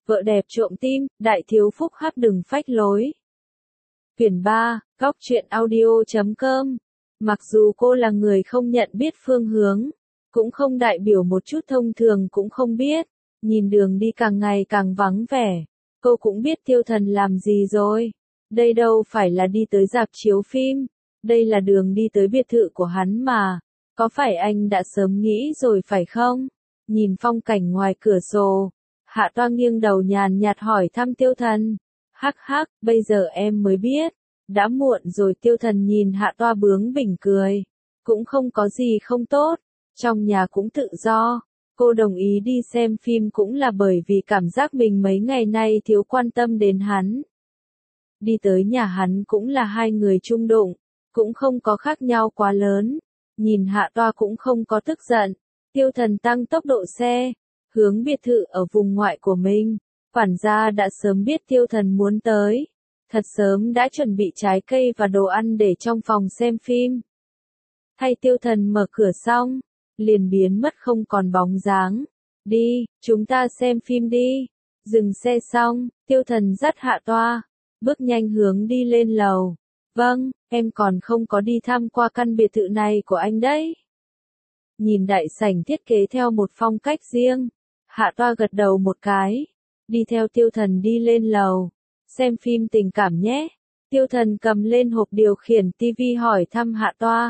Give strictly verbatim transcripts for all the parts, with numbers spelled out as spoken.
Vợ đẹp trộm tim, đại thiếu phúc hắc đừng phách lối. Quyển ba, góc truyện audio chấm com. Mặc dù cô là người không nhận biết phương hướng, cũng không đại biểu một chút thông thường cũng không biết, nhìn đường đi càng ngày càng vắng vẻ, cô cũng biết Tiêu Thần làm gì rồi. Đây đâu phải là đi tới rạp chiếu phim, đây là đường đi tới biệt thự của hắn mà, có phải anh đã sớm nghĩ rồi phải không? Nhìn phong cảnh ngoài cửa sổ, Hạ Toa nghiêng đầu nhàn nhạt hỏi thăm Tiêu Thần. Hắc hắc, bây giờ em mới biết. Đã muộn rồi. Tiêu Thần nhìn Hạ Toa bướng bỉnh cười. Cũng không có gì không tốt. Trong nhà cũng tự do. Cô đồng ý đi xem phim cũng là bởi vì cảm giác mình mấy ngày nay thiếu quan tâm đến hắn. Đi tới nhà hắn cũng là hai người chung đụng. Cũng không có khác nhau quá lớn. Nhìn Hạ Toa cũng không có tức giận. Tiêu Thần tăng tốc độ xe, hướng biệt thự ở vùng ngoại của mình. Quản gia đã sớm biết Tiêu Thần muốn tới. Thật sớm đã chuẩn bị trái cây và đồ ăn để trong phòng xem phim. Thay Tiêu Thần mở cửa xong, liền biến mất không còn bóng dáng. Đi, chúng ta xem phim đi. Dừng xe xong, Tiêu Thần dắt Hạ Toa, bước nhanh hướng đi lên lầu. Vâng, em còn không có đi tham qua căn biệt thự này của anh đấy. Nhìn đại sảnh thiết kế theo một phong cách riêng, Hạ Toa gật đầu một cái, đi theo Tiêu Thần đi lên lầu, xem phim tình cảm nhé. Tiêu Thần cầm lên hộp điều khiển tivi hỏi thăm Hạ Toa.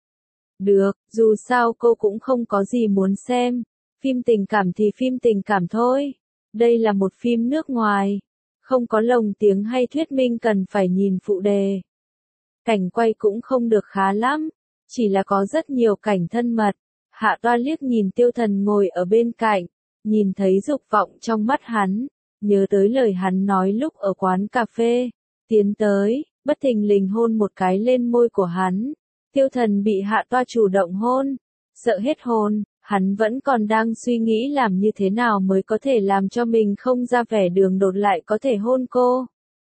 Được, dù sao cô cũng không có gì muốn xem, phim tình cảm thì phim tình cảm thôi. Đây là một phim nước ngoài, không có lồng tiếng hay thuyết minh cần phải nhìn phụ đề. Cảnh quay cũng không được khá lắm, chỉ là có rất nhiều cảnh thân mật. Hạ Toa liếc nhìn Tiêu Thần ngồi ở bên cạnh, nhìn thấy dục vọng trong mắt hắn, nhớ tới lời hắn nói lúc ở quán cà phê, tiến tới, bất thình lình hôn một cái lên môi của hắn. Tiêu Thần bị Hạ Toa chủ động hôn, sợ hết hồn, hắn vẫn còn đang suy nghĩ làm như thế nào mới có thể làm cho mình không ra vẻ đường đột lại có thể hôn cô.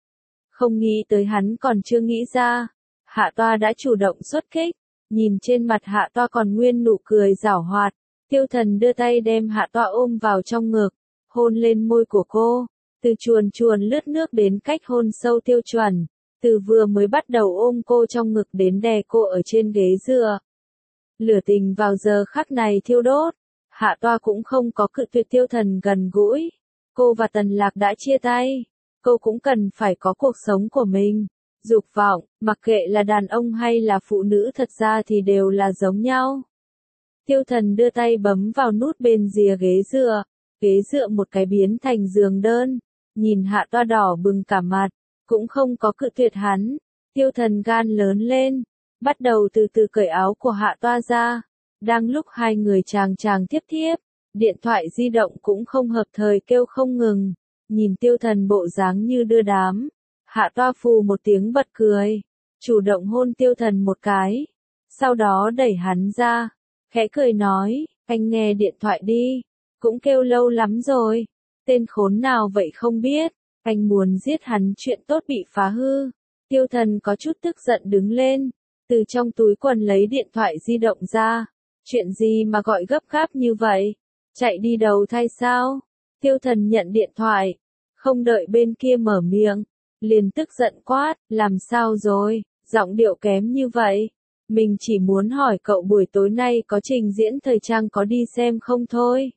Không nghĩ tới hắn còn chưa nghĩ ra, Hạ Toa đã chủ động xuất kích. Nhìn trên mặt Hạ Toa còn nguyên nụ cười giảo hoạt, Tiêu Thần đưa tay đem Hạ Toa ôm vào trong ngực, hôn lên môi của cô, từ chuồn chuồn lướt nước đến cách hôn sâu tiêu chuẩn, từ vừa mới bắt đầu ôm cô trong ngực đến đè cô ở trên ghế dựa. Lửa tình vào giờ khắc này thiêu đốt, Hạ Toa cũng không có cự tuyệt Tiêu Thần gần gũi. Cô và Tần Lạc đã chia tay, cô cũng cần phải có cuộc sống của mình. Dục vọng, mặc kệ là đàn ông hay là phụ nữ thật ra thì đều là giống nhau. Tiêu Thần đưa tay bấm vào nút bên rìa ghế dựa, ghế dựa một cái biến thành giường đơn, nhìn Hạ Toa đỏ bừng cả mặt, cũng không có cự tuyệt hắn. Tiêu Thần gan lớn lên, bắt đầu từ từ cởi áo của Hạ Toa ra. Đang lúc hai người chàng chàng tiếp tiếp, điện thoại di động cũng không hợp thời kêu không ngừng, nhìn Tiêu Thần bộ dáng như đưa đám. Hạ Toa phù một tiếng bật cười, chủ động hôn Tiêu Thần một cái, sau đó đẩy hắn ra, khẽ cười nói, anh nghe điện thoại đi, cũng kêu lâu lắm rồi, tên khốn nào vậy không biết, anh muốn giết hắn chuyện tốt bị phá hư. Tiêu Thần có chút tức giận đứng lên, từ trong túi quần lấy điện thoại di động ra, chuyện gì mà gọi gấp gáp như vậy, chạy đi đầu thai sao? Tiêu Thần nhận điện thoại, không đợi bên kia mở miệng, liền tức giận quát, làm sao rồi, giọng điệu kém như vậy. Mình chỉ muốn hỏi cậu buổi tối nay có trình diễn thời trang có đi xem không thôi.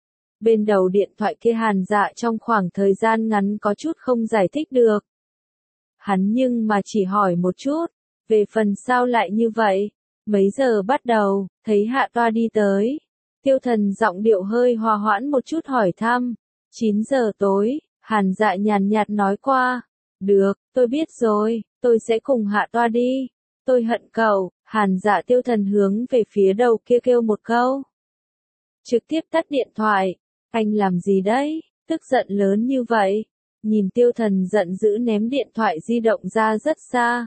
Bên đầu điện thoại kia Hàn Dạ trong khoảng thời gian ngắn có chút không giải thích được. Hắn nhưng mà chỉ hỏi một chút, về phần sao lại như vậy, mấy giờ bắt đầu, thấy Hạ Toa đi tới. Tiêu Thần giọng điệu hơi hòa hoãn một chút hỏi thăm, chín giờ tối, Hàn Dạ nhàn nhạt nói qua. Được, tôi biết rồi, tôi sẽ cùng Hạ Toa đi. Tôi hận cậu. Hàn Dạ. Tiêu Thần hướng về phía đầu kia kêu một câu. Trực tiếp tắt điện thoại. Anh làm gì đấy? Tức giận lớn như vậy. Nhìn Tiêu Thần giận dữ ném điện thoại di động ra rất xa.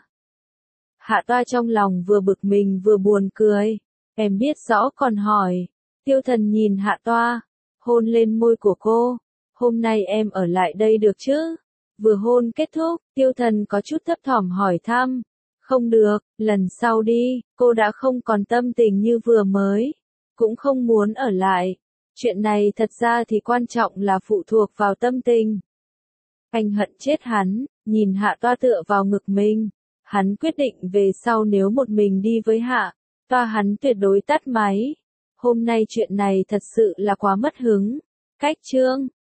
Hạ Toa trong lòng vừa bực mình vừa buồn cười. Em biết rõ còn hỏi. Tiêu Thần nhìn Hạ Toa, hôn lên môi của cô. Hôm nay em ở lại đây được chứ? Vừa hôn kết thúc, Tiêu Thần có chút thấp thỏm hỏi thăm. Không được, lần sau đi, cô đã không còn tâm tình như vừa mới. Cũng không muốn ở lại. Chuyện này thật ra thì quan trọng là phụ thuộc vào tâm tình. Anh hận chết hắn, nhìn Hạ Toa tựa vào ngực mình. Hắn quyết định về sau nếu một mình đi với Hạ Toa hắn tuyệt đối tắt máy. Hôm nay chuyện này thật sự là quá mất hứng. Cách chương